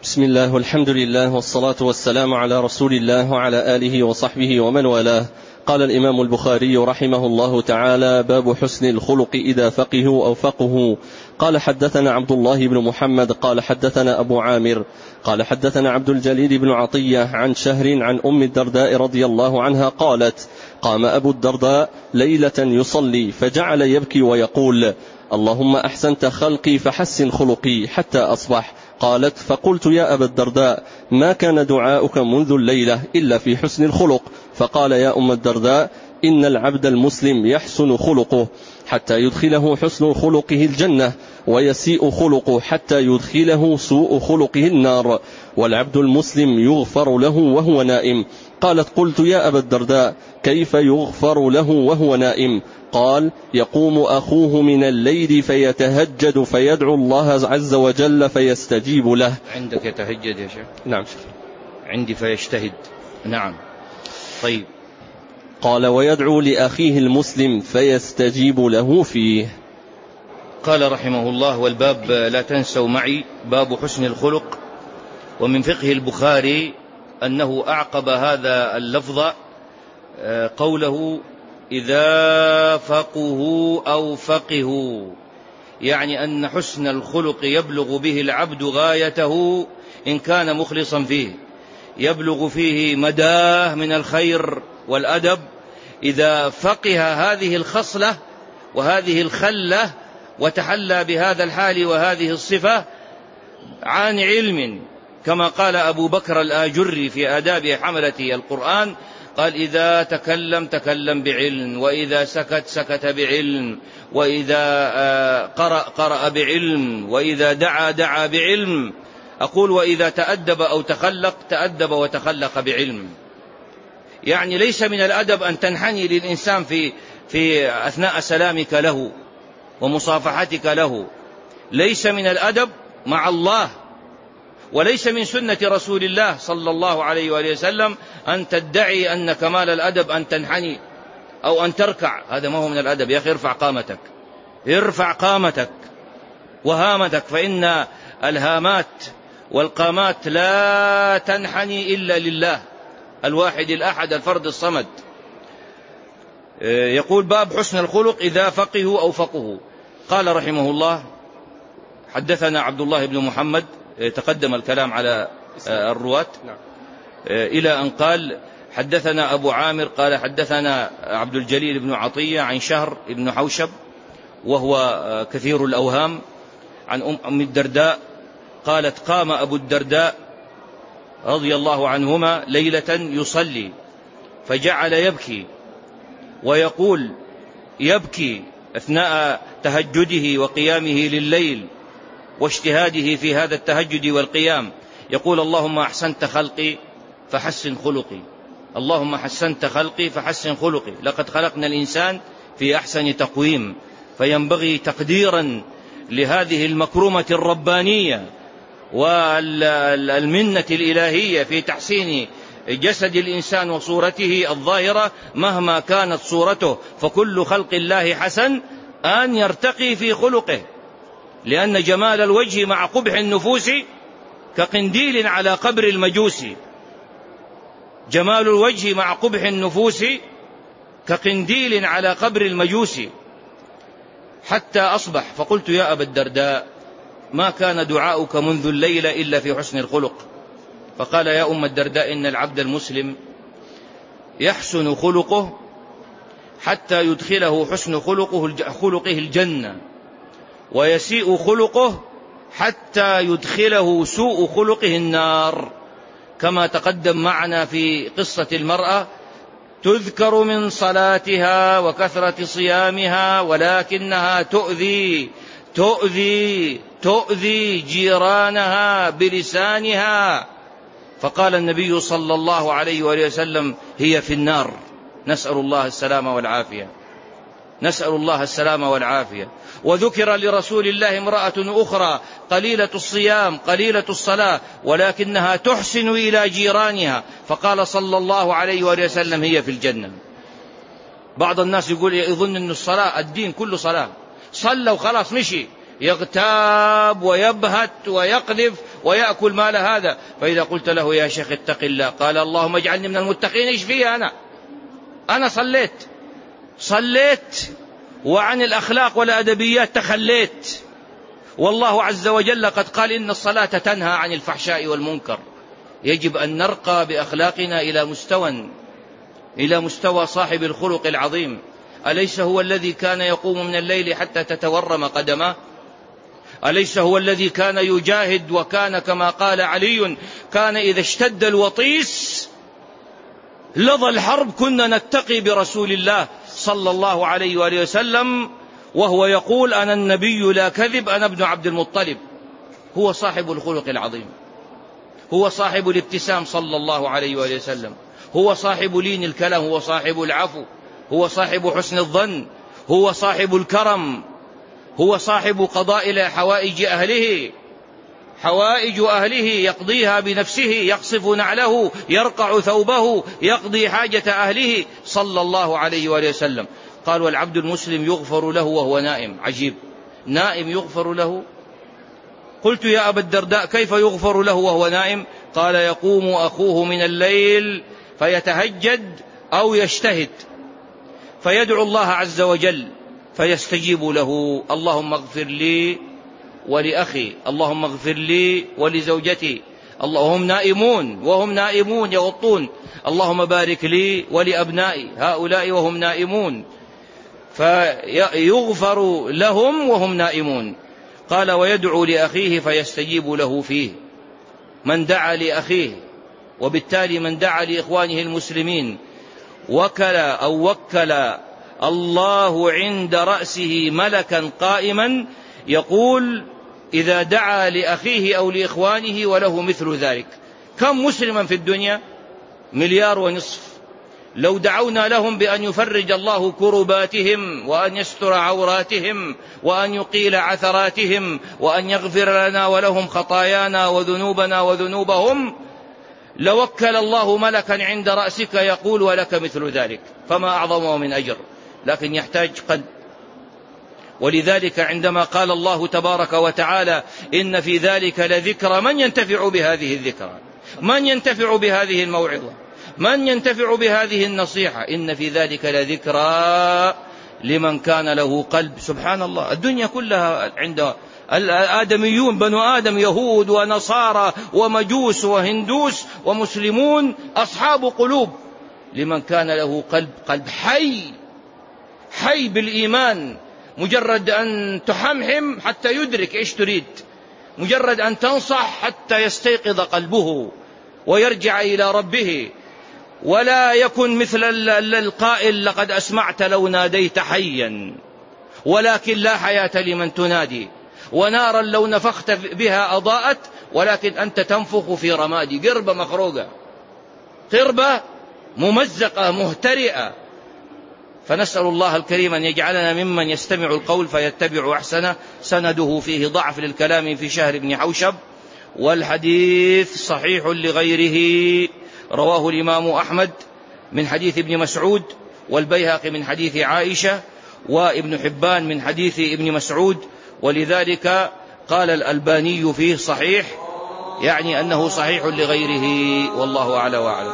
بسم الله والحمد لله والصلاة والسلام على رسول الله وعلى آله وصحبه ومن والاه. قال الإمام البخاري رحمه الله تعالى: باب حسن الخلق إذا فقهوا أو فقهوا. قال: حدثنا عبد الله بن محمد قال حدثنا أبو عامر قال حدثنا عبد الجليل بن عطية عن شهر عن أم الدرداء رضي الله عنها قالت: قام أبو الدرداء ليلة يصلي فجعل يبكي ويقول: اللهم أحسنت خلقي فحسن خلقي حتى أصبح. قالت: فقلت: يا أبا الدرداء ما كان دعاؤك منذ الليلة إلا في حسن الخلق؟ فقال: يا أم الدرداء إن العبد المسلم يحسن خلقه حتى يدخله حسن خلقه الجنة، ويسيء خلقه حتى يدخله سوء خلقه النار، والعبد المسلم يغفر له وهو نائم. قالت: قلت: يا أبا الدرداء كيف يغفر له وهو نائم؟ قال: يقوم أخوه من الليل فيتهجد فيدعو الله عز وجل فيستجيب له. عندك يتهجد يا شيخ؟ نعم. عندي فيجتهد. نعم. طيب. قال: ويدعو لأخيه المسلم فيستجيب له فيه. قال رحمه الله: والباب لا تنسوا معي باب حسن الخلق. ومن فقه البخاري أنه أعقب هذا اللفظ قوله: إذا فقهوا أو فقهوا، يعني أن حسن الخلق يبلغ به العبد غايته إن كان مخلصا فيه، يبلغ فيه مداه من الخير والأدب إذا فقه هذه الخصلة وهذه الخلة وتحلى بهذا الحال وهذه الصفة عن علم، كما قال أبو بكر الآجري في آداب حملة القرآن، قال: إذا تكلم تكلم بعلم، وإذا سكت سكت بعلم، وإذا قرأ بعلم، وإذا دعا دعا بعلم. أقول: وإذا تأدب أو تخلق تأدب وتخلق بعلم. يعني ليس من الأدب أن تنحني للإنسان في أثناء سلامك له ومصافحتك له، ليس من الأدب مع الله، وليس من سنة رسول الله صلى الله عليه وآله وسلم أن تدعي أن كمال الأدب أن تنحني أو أن تركع. هذا ما هو من الأدب يا أخي. ارفع قامتك، ارفع قامتك وهامتك، فإن الهامات والقامات لا تنحني إلا لله الواحد الأحد الفرد الصمد. يقول: باب حسن الخلق إذا فقهوا أو فقهوا. قال رحمه الله: حدثنا عبد الله بن محمد، تقدم الكلام على الرواة إلى أن قال: حدثنا أبو عامر قال حدثنا عبد الجليل بن عطية عن شهر بن حوشب وهو كثير الأوهام عن أم الدرداء قالت: قام أبو الدرداء رضي الله عنهما ليلة يصلي فجعل يبكي ويقول، يبكي أثناء تهجده وقيامه لليل واجتهاده في هذا التهجد والقيام، يقول: اللهم أحسنت خلقي فحسن خلقي، اللهم حسنت خلقي فحسن خلقي. لقد خلقنا الإنسان في أحسن تقويم، فينبغي تقديرا لهذه المكرمة الربانية والمنة الإلهية في تحسين جسد الإنسان وصورته الظاهرة مهما كانت صورته، فكل خلق الله حسن، أن يرتقي في خلقه، لأن جمال الوجه مع قبح النفوس كقنديل على قبر المجوس. جمال الوجه مع قبح النفوس كقنديل على قبر المجوس. حتى أصبح فقلت: يا أبا الدرداء ما كان دعاؤك منذ الليلة إلا في حسن الخلق؟ فقال: يا أم الدرداء إن العبد المسلم يحسن خلقه حتى يدخله حسن خلقه الجنة، ويسيء خلقه حتى يدخله سوء خلقه النار. كما تقدم معنا في قصة المرأة تذكر من صلاتها وكثرة صيامها، ولكنها تؤذي جيرانها بلسانها، فقال النبي صلى الله عليه وآله وسلم: هي في النار. نسأل الله السلامة والعافية، نسأل الله السلامة والعافية. وذكر لرسول الله امرأة أخرى قليلة الصيام قليلة الصلاة ولكنها تحسن إلى جيرانها، فقال صلى الله عليه وآله وسلم: هي في الجنة. بعض الناس يظن أن الصلاة الدين كله صلاة، صلى وخلاص مشي، يغتاب ويبهت ويقذف ويأكل مال هذا. فإذا قلت له يا شيخ اتق الله، قال اللهم اجعلني من المتقين، ايش فيه أنا صليت وعن الأخلاق والأدبيات تخليت. والله عز وجل قد قال إن الصلاة تنهى عن الفحشاء والمنكر. يجب أن نرقى بأخلاقنا إلى مستوى صاحب الخلق العظيم. أليس هو الذي كان يقوم من الليل حتى تتورم قدماه؟ أليس هو الذي كان يجاهد، وكان كما قال علي كان إذا اشتد الوطيس لظى الحرب كنا نتقي برسول الله صلى الله عليه وآله وسلم، وهو يقول أنا النبي لا كذب، أنا ابن عبد المطلب. هو صاحب الخلق العظيم، هو صاحب الابتسام صلى الله عليه وآله وسلم، هو صاحب لين الكلام، هو صاحب العفو، هو صاحب حسن الظن، هو صاحب الكرم، هو صاحب قضاء حوائج أهله، حوائج أهله يقضيها بنفسه، يقصف نعله، يرقع ثوبه، يقضي حاجة أهله صلى الله عليه وآله وسلم. قال والعبد المسلم يغفر له وهو نائم. عجيب، نائم يغفر له؟ قلت يا أبا الدرداء كيف يغفر له وهو نائم؟ قال يقوم أخوه من الليل فيتهجد أو يجتهد فيدعو الله عز وجل فيستجيب له، اللهم اغفر لي ولأخي، اللهم اغفر لي ولزوجتي، وهم نائمون يغطون، اللهم بارك لي ولأبنائي هؤلاء وهم نائمون، فيغفر لهم وهم نائمون. قال ويدعو لأخيه فيستجيب له فيه. من دعا لأخيه، وبالتالي من دعا لإخوانه المسلمين، وكل الله عند رأسه ملكا قائما يقول إذا دعا لأخيه أو لإخوانه وله مثل ذلك. كم مسلما في الدنيا؟ 1.5 مليار. لو دعونا لهم بأن يفرج الله كرباتهم، وأن يستر عوراتهم، وأن يقيل عثراتهم، وأن يغفر لنا ولهم خطايانا وذنوبنا وذنوبهم، لوكل الله ملكا عند رأسك يقول ولك مثل ذلك، فما أعظمه من أجر. لكن يحتاج قلب. ولذلك عندما قال الله تبارك وتعالى إن في ذلك لذكرى، من ينتفع بهذه الذكرى؟ من ينتفع بهذه الموعظة؟ من ينتفع بهذه النصيحة؟ إن في ذلك لذكرى لمن كان له قلب. سبحان الله، الدنيا كلها عند الآدميون، بنو آدم، يهود ونصارى ومجوس وهندوس ومسلمون، أصحاب قلوب. لمن كان له قلب حي بالإيمان، مجرد أن تحمحم حتى يدرك إيش تريد، مجرد أن تنصح حتى يستيقظ قلبه ويرجع إلى ربه، ولا يكن مثل القائل لقد أسمعت لو ناديت حيا، ولكن لا حياة لمن تنادي، ونارا لو نفخت بها أضاءت، ولكن أنت تنفخ في رمادي. قربة مخروقة، قربة ممزقة مهترئة. فنسأل الله الكريم أن يجعلنا ممن يستمع القول فيتبع أحسنه. سنده فيه ضعف للكلام في شهر بن حوشب، والحديث صحيح لغيره. رواه الإمام أحمد من حديث ابن مسعود، والبيهقي من حديث عائشة، وابن حبان من حديث ابن مسعود، ولذلك قال الألباني فيه صحيح، يعني أنه صحيح لغيره، والله أعلى وأعلم.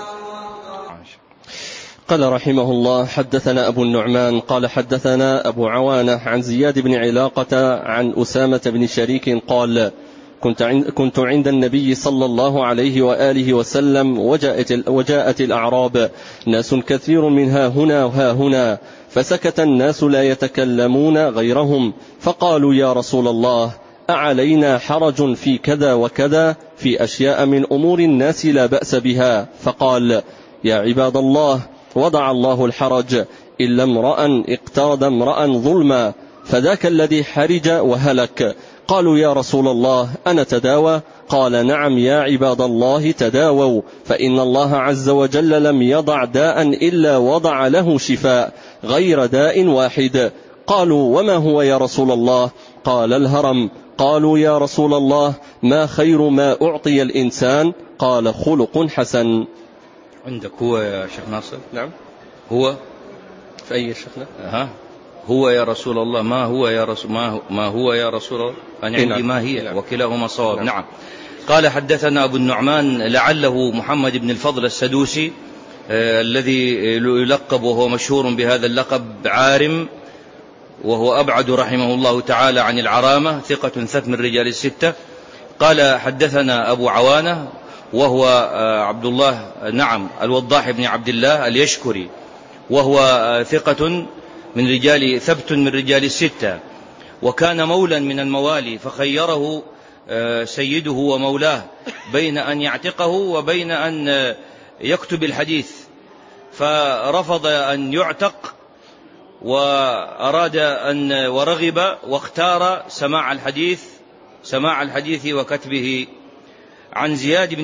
قال رحمه الله حدثنا أبو النعمان قال حدثنا أبو عوانة عن زياد بن علاقة عن أسامة بن شريك قال كنت عند النبي صلى الله عليه وآله وسلم وجاءت الأعراب، ناس كثير منها هنا وها هنا، فسكت الناس لا يتكلمون غيرهم، فقالوا يا رسول الله أعلينا حرج في كذا وكذا، في أشياء من أمور الناس لا بأس بها؟ فقال يا عباد الله وضع الله الحرج إلا امرأ اقترض امرأ ظلما، فذاك الذي حرج وهلك. قالوا يا رسول الله أنا تداوى؟ قال نعم يا عباد الله تداووا، فإن الله عز وجل لم يضع داء إلا وضع له شفاء غير داء واحد. قالوا وما هو يا رسول الله؟ قال الهرم. قالوا يا رسول الله ما خير ما أعطي الإنسان؟ قال خلق حسن. عندك هو يا شيخ ناصر؟ نعم. هو في أي شيخنا؟ هو يا رسول الله، ما هو يا رسول، ما هو يا رسول الله، أنا عندي نعم. ما هي، نعم. وكلاهما صواب. نعم. قال حدثنا أبو النعمان لعله محمد بن الفضل السدوسي الذي يلقب وهو مشهور بهذا اللقب عارم، وهو أبعد رحمه الله تعالى عن العرامة، ثقة ثبت من رجال الستة. قال حدثنا أبو عوانة وهو عبد الله الوضاح بن عبد الله اليشكري، وهو ثقة من رجال ثبت من رجال الستة، وكان مولا من الموالي، فخيره سيده ومولاه بين أن يعتقه وبين أن يكتب الحديث، فرفض أن يعتق وأراد ورغب واختار سماع الحديث وكتبه. عن زياد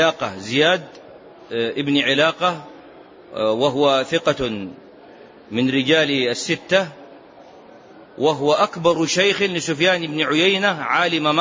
بن علاقة وهو ثقة من رجال الستة، وهو أكبر شيخ لسفيان بن عيينة عالم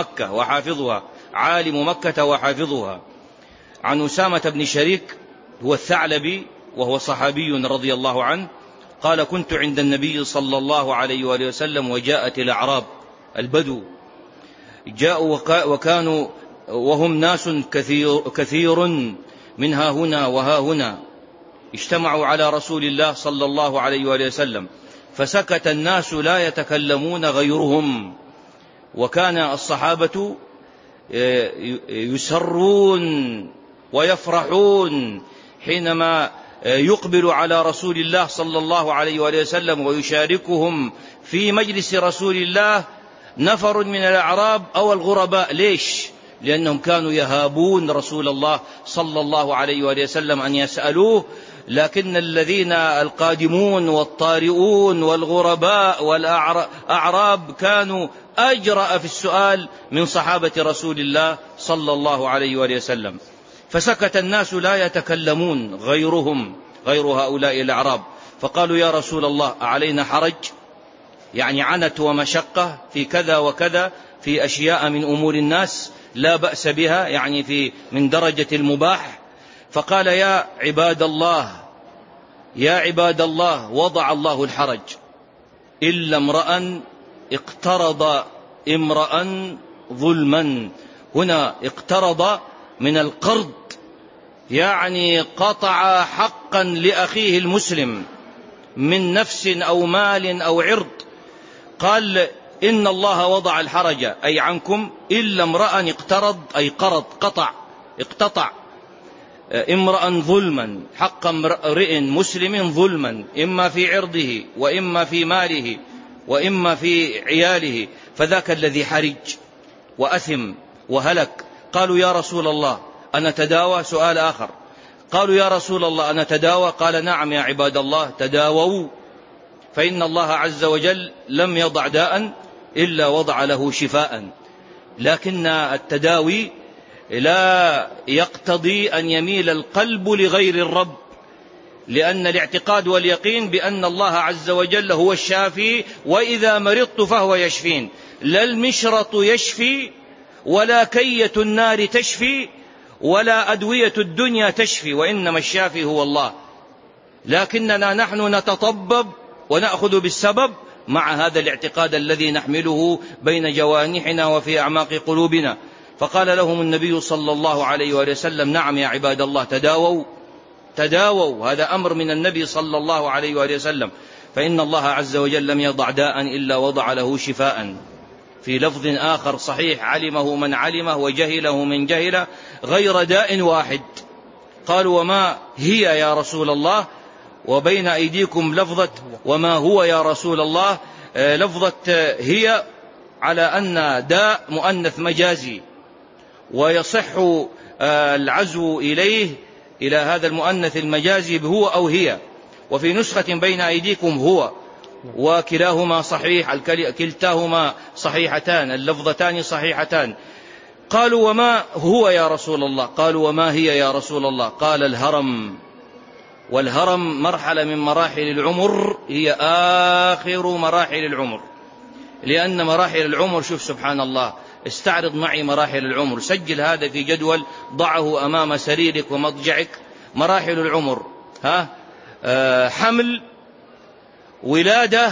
مكة وحافظها. عن أسامة بن شريك هو الثعلبي وهو صحابي رضي الله عنه، قال كنت عند النبي صلى الله عليه وآله وسلم وجاءت الأعراب البدو، جاءوا وكانوا وهم ناس كثير من ها هنا وها هنا، اجتمعوا على رسول الله صلى الله عليه وآله وسلم، فسكت الناس لا يتكلمون غيرهم. وكان الصحابة يسرون ويفرحون حينما يقبل على رسول الله صلى الله عليه وآله وسلم، ويشاركهم في مجلس رسول الله نفر من الأعراب أو الغرباء. ليش؟ لأنهم كانوا يهابون رسول الله صلى الله عليه وآله وسلم أن يسألوه، لكن الذين القادمون والطارئون والغرباء والأعراب كانوا أجرأ في السؤال من صحابة رسول الله صلى الله عليه وآله وسلم. فسكت الناس لا يتكلمون غير هؤلاء الأعراب، فقالوا يا رسول الله أعلينا حرج؟ يعني عنت ومشقة في كذا وكذا، في أشياء من أمور الناس لا بأس بها، يعني من درجة المباح. فقال يا عباد الله وضع الله الحرج إلا امرأ اقترض امرأ ظلما. هنا اقترض من القرض، يعني قطع حقا لأخيه المسلم من نفس أو مال أو عرض. قال إن الله وضع الحرج أي عنكم إلا امرأ اقترض أي اقتطع امرأ ظلما، حق امرئ مسلم ظلما، إما في عرضه وإما في ماله وإما في عياله، فذاك الذي حرج وأثم وهلك. قالوا يا رسول الله أنا تداوى؟ سؤال آخر، قالوا يا رسول الله أنا تداوى؟ قال نعم يا عباد الله تداووا، فإن الله عز وجل لم يضع داء إلا وضع له شفاء. لكن التداوي لا يقتضي أن يميل القلب لغير الرب، لأن الاعتقاد واليقين بأن الله عز وجل هو الشافي، وإذا مرضت فهو يشفين. لا المشرط يشفي ولا كية النار تشفي ولا أدوية الدنيا تشفي، وإنما الشافي هو الله. لكننا نحن نتطبب ونأخذ بالسبب مع هذا الاعتقاد الذي نحمله بين جوانحنا وفي أعماق قلوبنا. فقال لهم النبي صلى الله عليه وسلم نعم يا عباد الله تداووا، هذا أمر من النبي صلى الله عليه وسلم، فإن الله عز وجل لم يضع داء إلا وضع له شفاء. في لفظ آخر صحيح علمه من علمه وجهله من جهله غير داء واحد. قالوا وما هي يا رسول الله؟ وبين أيديكم لفظة وما هو يا رسول الله، لفظة هي على أن داء مؤنث مجازي، ويصح العزو إلى هذا المؤنث المجازي بهو أو هي. وفي نسخة بين أيديكم هو، وكلاهما صحيح، كلتاهما صحيحتان، اللفظتان صحيحتان. قالوا وما هو يا رسول الله؟ قالوا وما هي يا رسول الله؟ قال الهرم. والهرم مرحلة من مراحل العمر، هي آخر مراحل العمر، لأن مراحل العمر، شوف سبحان الله، استعرض معي مراحل العمر، سجل هذا في جدول ضعه أمام سريرك ومضجعك. مراحل العمر حمل، ولادة،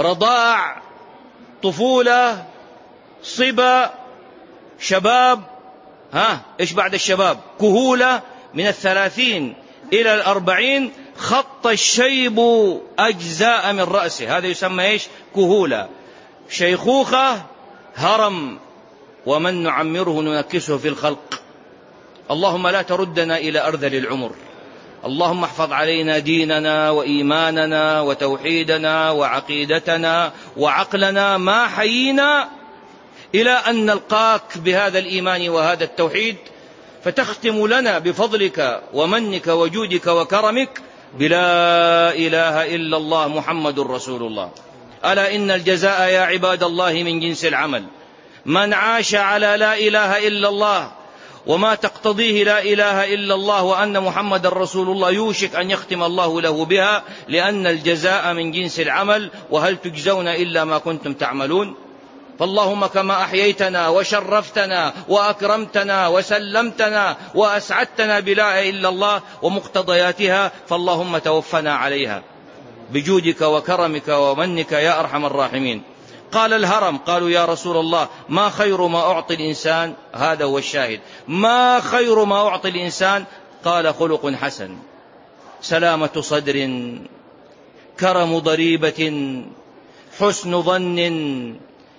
رضاع، طفولة، صبا، شباب، إيش بعد الشباب؟ كهولة من 30 إلى 40 خط الشيب أجزاء من رأسه، هذا يسمى إيش؟ كهولة. شيخوخة، هرم، ومن نعمره ننكسه في الخلق. اللهم لا تردنا إلى أرذل العمر. اللهم احفظ علينا ديننا وإيماننا وتوحيدنا وعقيدتنا وعقلنا ما حيينا إلى أن نلقاك بهذا الإيمان وهذا التوحيد، فتختم لنا بفضلك ومنك وجودك وكرمك بلا إله إلا الله محمد رسول الله. ألا إن الجزاء يا عباد الله من جنس العمل. من عاش على لا إله إلا الله وما تقتضيه لا إله إلا الله وأن محمد رسول الله يوشك أن يختم الله له بها، لأن الجزاء من جنس العمل، وهل تجزون إلا ما كنتم تعملون. فاللهم كما أحييتنا وشرفتنا وأكرمتنا وسلمتنا وأسعدتنا بلا إله إلا الله ومقتضياتها، فاللهم توفنا عليها بجودك وكرمك ومنك يا أرحم الراحمين. قال الهرم، قالوا يا رسول الله ما خير ما أعطي الإنسان؟ هذا هو الشاهد، ما خير ما أعطي الإنسان؟ قال خلق حسن، سلامة صدر، كرم ضريبة، حسن ظن،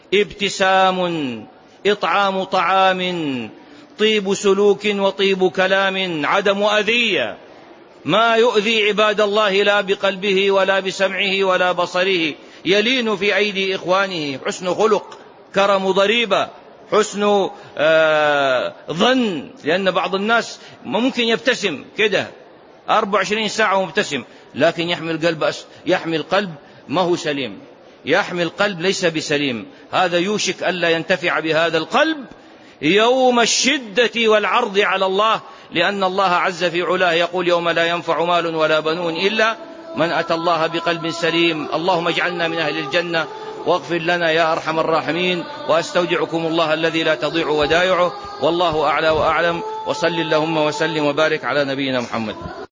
ابتسام، إطعام طعام، طيب سلوك وطيب كلام، عدم أذية، ما يؤذي عباد الله لا بقلبه ولا بسمعه ولا بصره، يلين في أيدي إخوانه، حسن خلق، كرم ضريبة، حسن ظن. لأن بعض الناس ممكن يبتسم كده 24 ساعة مبتسم، لكن يحمي القلب ما هو سليم، يحمي القلب ليس بسليم. هذا يوشك ألا ينتفع بهذا القلب يوم الشدة والعرض على الله، لأن الله عز في علاه يقول يوم لا ينفع مال ولا بنون إلا من أتى الله بقلب سليم. اللهم اجعلنا من أهل الجنة واغفر لنا يا أرحم الراحمين، وأستودعكم الله الذي لا تضيع ودائعه، والله أعلى وأعلم، وصل اللهم وسلم وبارك على نبينا محمد.